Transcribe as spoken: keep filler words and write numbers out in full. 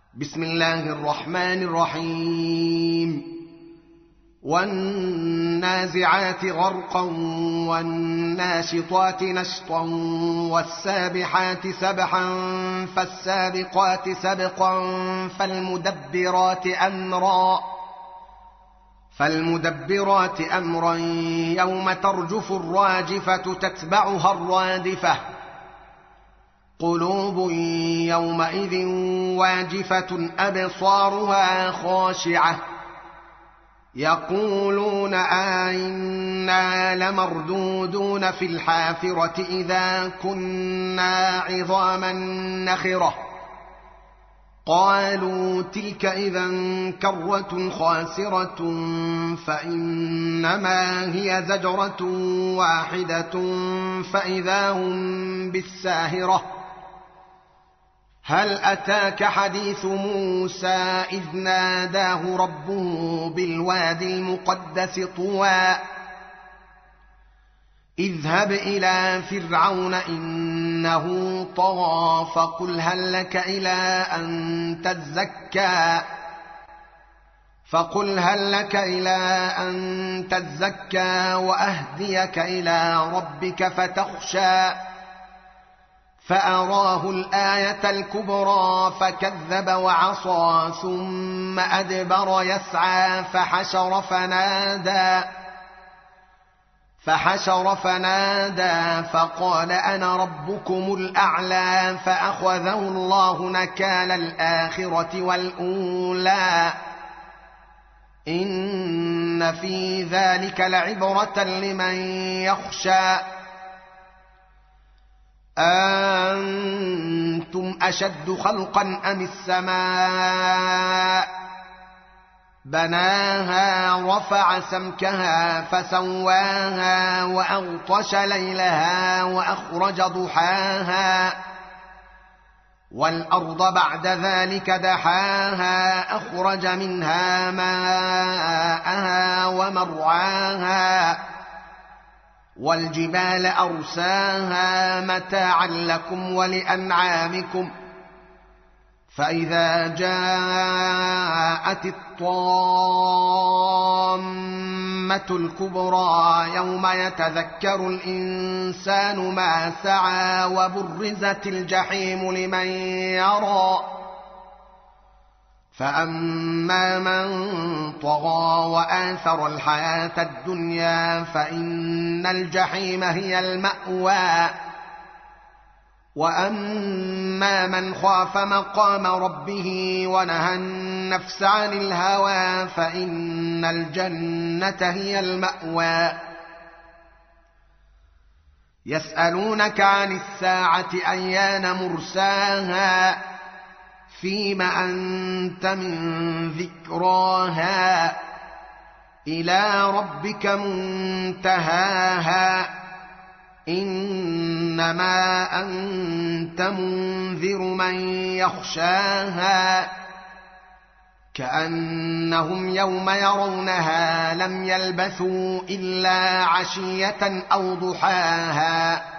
بسم الله الرحمن الرحيم والنازعات غرقا والناشطات نشطا والسابحات سبحا فالسابقات سبقا فالمدبرات أمرا فالمدبرات أمرا يوم ترجف الراجفة تتبعها الرادفة قلوب يومئذ واجفة أبصارها خاشعة يقولون أئنا لمردودون في الحافرة إذا كنا عظاما نخرة قالوا تلك إذا كرة خاسرة فإنما هي زجرة واحدة فإذا هم بالساهرة هل أتاك حديث موسى إذ ناداه ربه بالوادي المقدس طوى اذهب إلى فرعون إنه طغى فقل هل لك إلى أن تزكى فقل هل لك إلى أن تزكى وأهديك إلى ربك فتخشى فأراه الآية الكبرى فكذب وعصى ثم أدبر يسعى فحشر فنادى فحشر فنادى فقال أنا ربكم الأعلى فأخذه الله نكال الآخرة والأولى إن في ذلك لعبرة لمن يخشى أنتم أشد خلقا أم السماء بناها رفع سمكها فسواها وأغطش ليلها وأخرج ضحاها والأرض بعد ذلك دحاها أخرج منها ماءها ومرعاها والجبال أرساها متاعا لكم ولأنعامكم فإذا جاءت الطامة الكبرى يوم يتذكر الإنسان ما سعى وبرزت الجحيم لمن يرى فأما من طغى وآثر الحياة الدنيا فإن الجحيم هي المأوى وأما من خاف مقام ربه ونهى النفس عن الهوى فإن الجنة هي المأوى يسألونك عن الساعة أيان مرساها فيم أنت من ذكراها إلى ربك منتهاها إنما أنت منذر من يخشاها كأنهم يوم يرونها لم يلبثوا إلا عشية أو ضحاها